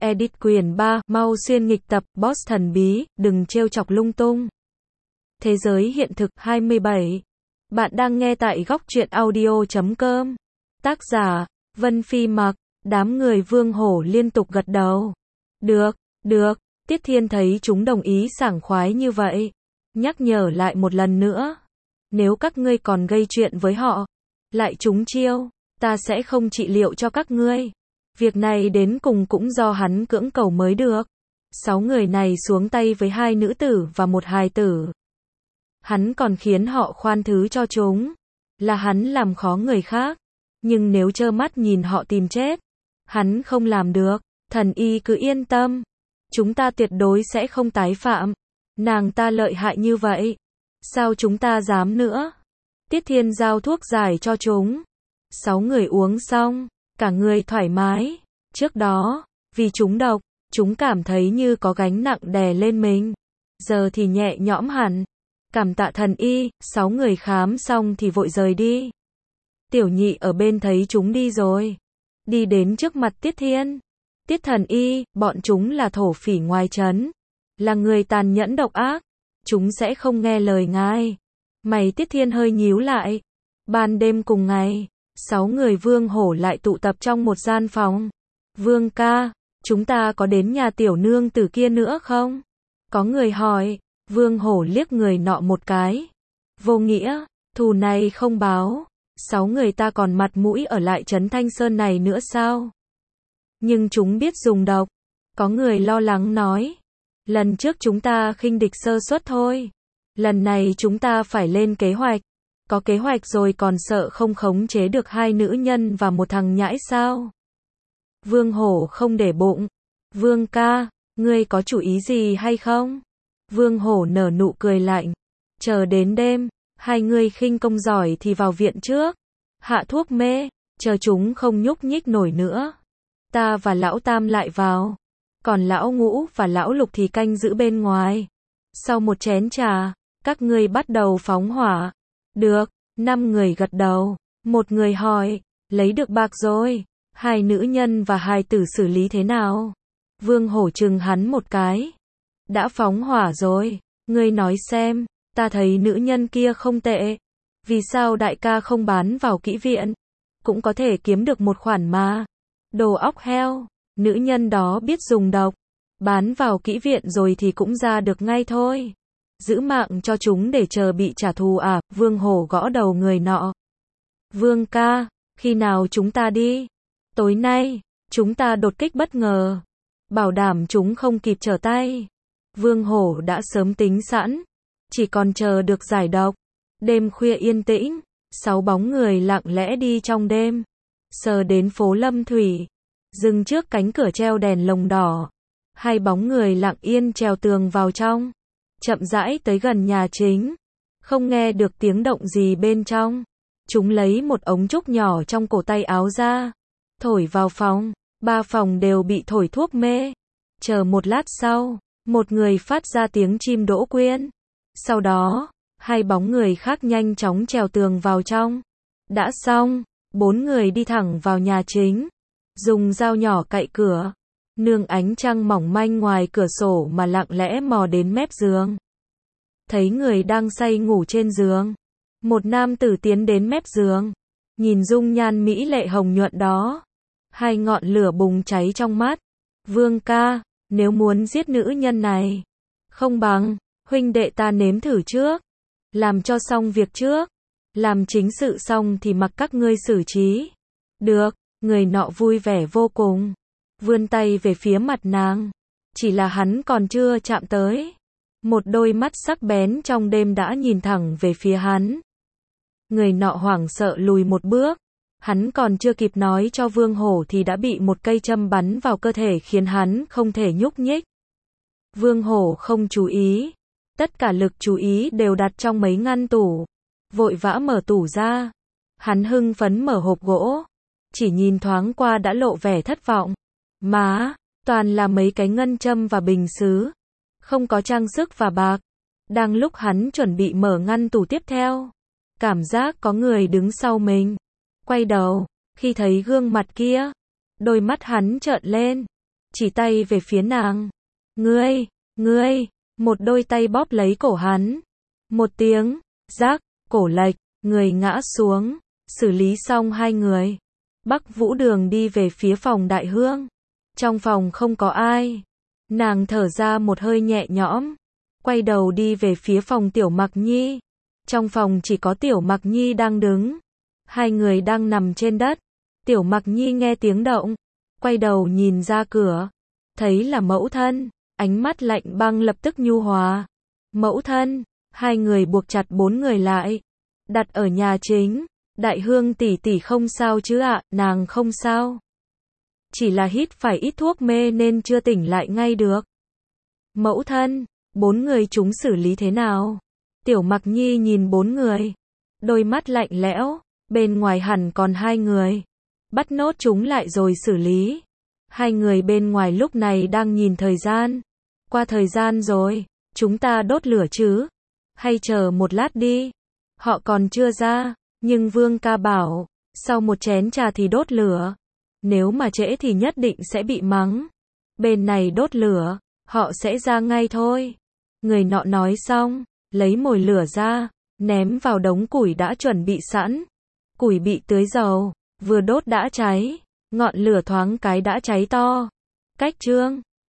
Edit quyển 3, mau xuyên nghịch tập, boss thần bí, đừng trêu chọc lung tung. Thế giới hiện thực 27. Bạn đang nghe tại góc truyện audio.com. Tác giả, Vân Phi Mặc. Đám người Vương Hổ liên tục gật đầu. Được. Tiết Thiên thấy chúng đồng ý sảng khoái như vậy. Nhắc nhở lại một lần nữa. Nếu các ngươi còn gây chuyện với họ, lại trúng chiêu, ta sẽ không trị liệu cho các ngươi. Việc này đến cùng cũng do hắn cưỡng cầu mới được. 6 người này xuống tay với 2 nữ tử và 1 hài tử. Hắn còn khiến họ khoan thứ cho chúng. Là hắn làm khó người khác. Nhưng nếu trơ mắt nhìn họ tìm chết, hắn không làm được. Thần y cứ yên tâm. Chúng ta tuyệt đối sẽ không tái phạm. Nàng ta lợi hại như vậy. Sao chúng ta dám nữa? Tiết Thiên giao thuốc giải cho chúng. 6 người uống xong, cả người thoải mái. Trước đó, vì chúng độc, chúng cảm thấy như có gánh nặng đè lên mình. Giờ thì nhẹ nhõm hẳn. Cảm tạ thần y. 6 người khám xong thì vội rời đi. Tiểu Nhị ở bên thấy chúng đi rồi, đi đến trước mặt Tiết Thiên. Tiết thần y, bọn chúng là thổ phỉ ngoài trấn, là người tàn nhẫn độc ác, chúng sẽ không nghe lời ngài. Mày Tiết Thiên hơi nhíu lại. Ban đêm cùng ngày, 6 người Vương Hổ lại tụ tập trong một gian phòng. Vương ca, chúng ta có đến nhà tiểu nương tử kia nữa không? Có người hỏi. Vương Hổ liếc người nọ một cái. Vô nghĩa, thù này không báo. 6 người ta còn mặt mũi ở lại trấn Thanh Sơn này nữa sao? Nhưng chúng biết dùng độc. Có người lo lắng nói. Lần trước chúng ta khinh địch sơ suất thôi. Lần này chúng ta phải lên kế hoạch. Có kế hoạch rồi còn sợ không khống chế được 2 nữ nhân và 1 thằng nhãi sao? Vương Hổ không để bụng. Vương ca, ngươi có chủ ý gì hay không? Vương Hổ nở nụ cười lạnh. Chờ đến đêm, 2 người khinh công giỏi thì vào viện trước. Hạ thuốc mê, chờ chúng không nhúc nhích nổi nữa. Ta và lão Tam lại vào. Còn lão Ngũ và lão Lục thì canh giữ bên ngoài. Sau một chén trà, các ngươi bắt đầu phóng hỏa. Được, 5 người gật đầu. Một người hỏi, lấy được bạc rồi, 2 nữ nhân và hài tử xử lý thế nào? Vương Hổ trừng hắn một cái. Đã phóng hỏa rồi, ngươi nói xem, ta thấy nữ nhân kia không tệ. Vì sao đại ca không bán vào kỹ viện? Cũng có thể kiếm được một khoản mà. Đồ óc heo, nữ nhân đó biết dùng độc. Bán vào kỹ viện rồi thì cũng ra được ngay thôi. Giữ mạng cho chúng để chờ bị trả thù à? Vương Hổ gõ đầu người nọ. Vương ca, khi nào chúng ta đi? Tối nay, chúng ta đột kích bất ngờ. Bảo đảm chúng không kịp trở tay. Vương Hổ đã sớm tính sẵn. Chỉ còn chờ được giải độc. Đêm khuya yên tĩnh. 6 bóng người lặng lẽ đi trong đêm. Sờ đến phố Lâm Thủy. Dừng trước cánh cửa treo đèn lồng đỏ. 2 bóng người lặng yên trèo tường vào trong. Chậm rãi tới gần nhà chính. Không nghe được tiếng động gì bên trong. Chúng lấy một ống trúc nhỏ trong cổ tay áo ra. Thổi vào phòng. 3 phòng đều bị thổi thuốc mê. Chờ một lát sau, một người phát ra tiếng chim đỗ quyên. Sau đó, 2 bóng người khác nhanh chóng trèo tường vào trong. Đã xong, 4 người đi thẳng vào nhà chính. Dùng dao nhỏ cạy cửa. Nương ánh trăng mỏng manh ngoài cửa sổ mà lặng lẽ mò đến mép giường. Thấy người đang say ngủ trên giường. Một nam tử tiến đến mép giường. Nhìn dung nhan mỹ lệ hồng nhuận đó. 2 ngọn lửa bùng cháy trong mắt. Vương ca, nếu muốn giết nữ nhân này, không bằng, huynh đệ ta nếm thử trước. Làm cho xong việc trước. Làm chính sự xong thì mặc các ngươi xử trí. Được, người nọ vui vẻ vô cùng. Vươn tay về phía mặt nàng. Chỉ là hắn còn chưa chạm tới. Một đôi mắt sắc bén trong đêm đã nhìn thẳng về phía hắn. Người nọ hoảng sợ lùi một bước. Hắn còn chưa kịp nói cho Vương Hổ thì đã bị một cây châm bắn vào cơ thể khiến hắn không thể nhúc nhích. Vương Hổ không chú ý. Tất cả lực chú ý đều đặt trong mấy ngăn tủ. Vội vã mở tủ ra. Hắn hưng phấn mở hộp gỗ. Chỉ nhìn thoáng qua đã lộ vẻ thất vọng. Má, toàn là mấy cái ngân châm và bình sứ. Không có trang sức và bạc. Đang lúc hắn chuẩn bị mở ngăn tủ tiếp theo. Cảm giác có người đứng sau mình. Quay đầu, khi thấy gương mặt kia, đôi mắt hắn trợn lên. chỉ tay về phía nàng. Ngươi, một đôi tay bóp lấy cổ hắn. Một tiếng, rác, cổ lệch, người ngã xuống, xử lý xong hai người. Bắc Vũ Đường đi về phía phòng Đại Hương. Trong phòng không có ai. Nàng thở ra một hơi nhẹ nhõm, quay đầu đi về phía phòng Tiểu Mặc Nhi. Trong phòng chỉ có Tiểu Mặc Nhi đang đứng. Hai người đang nằm trên đất. Tiểu Mặc Nhi nghe tiếng động, quay đầu nhìn ra cửa, thấy là mẫu thân, ánh mắt lạnh băng lập tức nhu hòa. Mẫu thân, hai người buộc chặt bốn người lại, đặt ở nhà chính. Đại Hương tỷ tỷ không sao chứ ạ? Nàng không sao. Chỉ là hít phải ít thuốc mê nên chưa tỉnh lại ngay được. Mẫu thân, bốn người chúng xử lý thế nào? Tiểu Mặc Nhi nhìn bốn người, đôi mắt lạnh lẽo, bên ngoài hẳn còn hai người. Bắt nốt chúng lại rồi xử lý. Hai người bên ngoài lúc này đang nhìn thời gian. Qua thời gian rồi, chúng ta đốt lửa chứ? Hay chờ một lát đi? Họ còn chưa ra, nhưng Vương ca bảo, sau một chén trà thì đốt lửa. Nếu mà trễ thì nhất định sẽ bị mắng. Bên này đốt lửa, họ sẽ ra ngay thôi. Người nọ nói xong, lấy mồi lửa ra, ném vào đống củi đã chuẩn bị sẵn. Củi bị tưới dầu, vừa đốt đã cháy, ngọn lửa thoáng cái đã cháy to. Cách chương